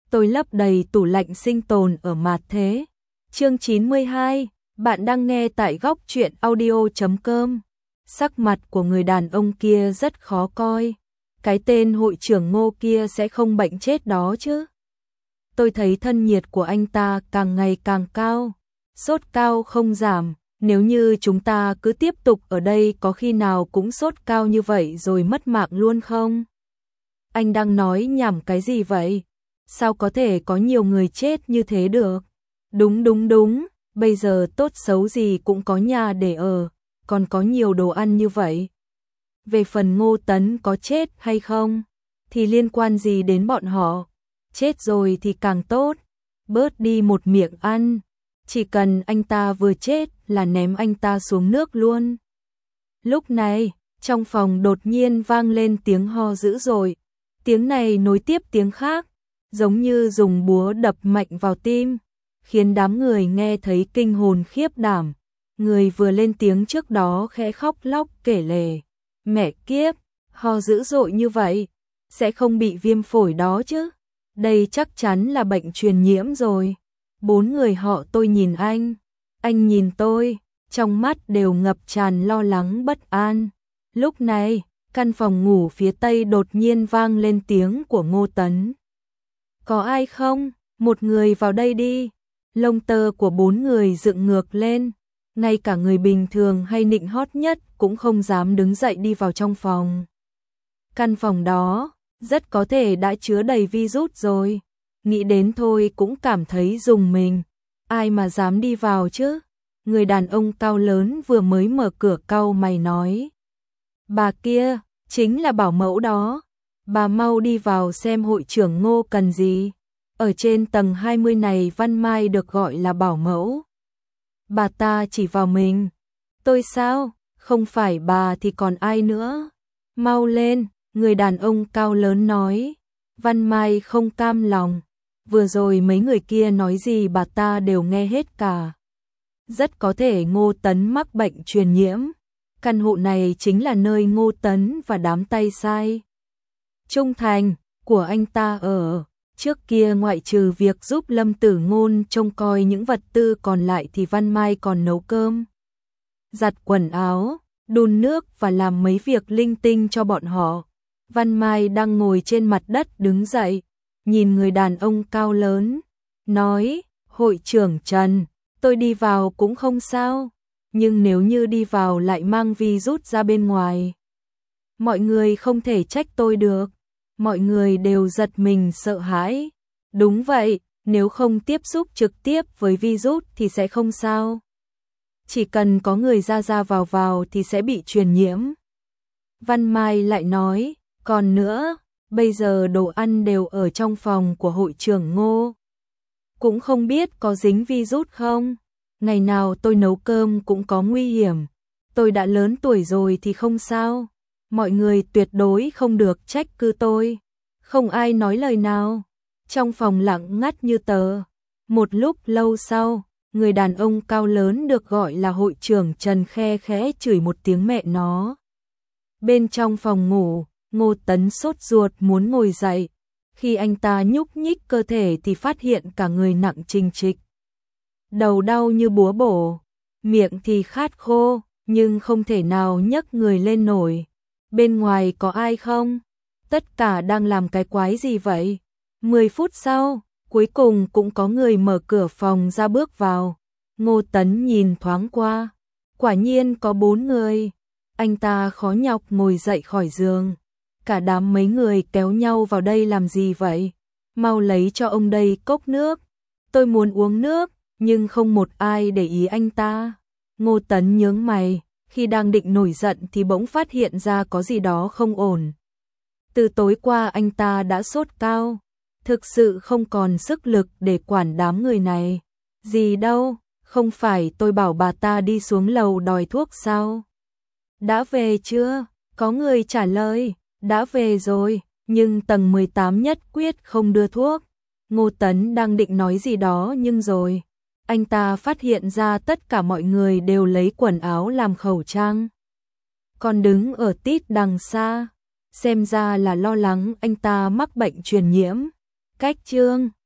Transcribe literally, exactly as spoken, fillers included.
tôi lấp đầy tủ lạnh sinh tồn ở Mạt Thế. Chương chín mươi hai, bạn đang nghe tại góc truyện audio chấm com. Sắc mặt của người đàn ông kia rất khó coi. Cái tên hội trưởng Ngô kia sẽ không bệnh chết đó chứ. Tôi thấy thân nhiệt của anh ta càng ngày càng cao, sốt cao không giảm. Nếu như chúng ta cứ tiếp tục ở đây có khi nào cũng sốt cao như vậy rồi mất mạng luôn không? Anh đang nói nhảm cái gì vậy? Sao có thể có nhiều người chết như thế được? Đúng đúng đúng, bây giờ tốt xấu gì cũng có nhà để ở, còn có nhiều đồ ăn như vậy. Về phần Ngô Tấn có chết hay không, thì liên quan gì đến bọn họ? Chết rồi thì càng tốt, bớt đi một miệng ăn. Chỉ cần anh ta vừa chết là ném anh ta xuống nước luôn. Lúc này, trong phòng đột nhiên vang lên tiếng ho dữ dội. Tiếng này nối tiếp tiếng khác, giống như dùng búa đập mạnh vào tim, khiến đám người nghe thấy kinh hồn khiếp đảm. Người vừa lên tiếng trước đó khẽ khóc lóc kể lể. Mẹ kiếp, ho dữ dội như vậy, sẽ không bị viêm phổi đó chứ? Đây chắc chắn là bệnh truyền nhiễm rồi. Bốn người họ tôi nhìn anh, anh nhìn tôi, trong mắt đều ngập tràn lo lắng bất an. Lúc này, căn phòng ngủ phía tây đột nhiên vang lên tiếng của Ngô Tấn. Có ai không? Một người vào đây đi. Lông tơ của bốn người dựng ngược lên, ngay cả người bình thường hay nịnh hót nhất cũng không dám đứng dậy đi vào trong phòng. Căn phòng đó rất có thể đã chứa đầy virus rồi. Nghĩ đến thôi cũng cảm thấy rùng mình. Ai mà dám đi vào chứ? Người đàn ông cao lớn vừa mới mở cửa cau mày nói. Bà kia, chính là bảo mẫu đó. Bà mau đi vào xem hội trưởng Ngô cần gì. Ở trên tầng hai mươi này Văn Mai được gọi là bảo mẫu. Bà ta chỉ vào mình. Tôi sao? Không phải bà thì còn ai nữa? Mau lên, người đàn ông cao lớn nói. Văn Mai không cam lòng. Vừa rồi mấy người kia nói gì bà ta đều nghe hết cả. Rất có thể Ngô Tấn mắc bệnh truyền nhiễm. Căn hộ này chính là nơi Ngô Tấn và đám tay sai trung thành của anh ta ở. Trước kia ngoại trừ việc giúp Lâm Tử Ngôn trông coi những vật tư còn lại thì Văn Mai còn nấu cơm, giặt quần áo, đun nước và làm mấy việc linh tinh cho bọn họ. Văn Mai đang ngồi trên mặt đất đứng dậy, nhìn người đàn ông cao lớn, nói, hội trưởng Trần, tôi đi vào cũng không sao, nhưng nếu như đi vào lại mang virus ra bên ngoài, mọi người không thể trách tôi được. Mọi người đều giật mình sợ hãi. Đúng vậy, nếu không tiếp xúc trực tiếp với virus thì sẽ không sao. Chỉ cần có người ra ra vào vào thì sẽ bị truyền nhiễm. Văn Mai lại nói, còn nữa, bây giờ đồ ăn đều ở trong phòng của hội trưởng Ngô. Cũng không biết có dính virus không. Ngày nào tôi nấu cơm cũng có nguy hiểm. Tôi đã lớn tuổi rồi thì không sao. Mọi người tuyệt đối không được trách cứ tôi. Không ai nói lời nào. Trong phòng lặng ngắt như tờ. Một lúc lâu sau, người đàn ông cao lớn được gọi là hội trưởng Trần khe khẽ chửi một tiếng mẹ nó. Bên trong phòng ngủ, Ngô Tấn sốt ruột muốn ngồi dậy. Khi anh ta nhúc nhích cơ thể thì phát hiện cả người nặng trịch trịch. Đầu đau như búa bổ, miệng thì khát khô, nhưng không thể nào nhấc người lên nổi. Bên ngoài có ai không? Tất cả đang làm cái quái gì vậy? Mười phút sau, cuối cùng cũng có người mở cửa phòng ra bước vào. Ngô Tấn nhìn thoáng qua. Quả nhiên có bốn người. Anh ta khó nhọc ngồi dậy khỏi giường. Cả đám mấy người kéo nhau vào đây làm gì vậy? Mau lấy cho ông đây cốc nước. Tôi muốn uống nước, nhưng không một ai để ý anh ta. Ngô Tấn nhướng mày. Khi đang định nổi giận thì bỗng phát hiện ra có gì đó không ổn. Từ tối qua anh ta đã sốt cao, thực sự không còn sức lực để quản đám người này. Gì đâu, không phải tôi bảo bà ta đi xuống lầu đòi thuốc sao? Đã về chưa? Có người trả lời, đã về rồi, nhưng tầng mười tám nhất quyết không đưa thuốc. Ngô Tấn đang định nói gì đó nhưng rồi anh ta phát hiện ra tất cả mọi người đều lấy quần áo làm khẩu trang. Còn đứng ở tít đằng xa, xem ra là lo lắng anh ta mắc bệnh truyền nhiễm. Cách chương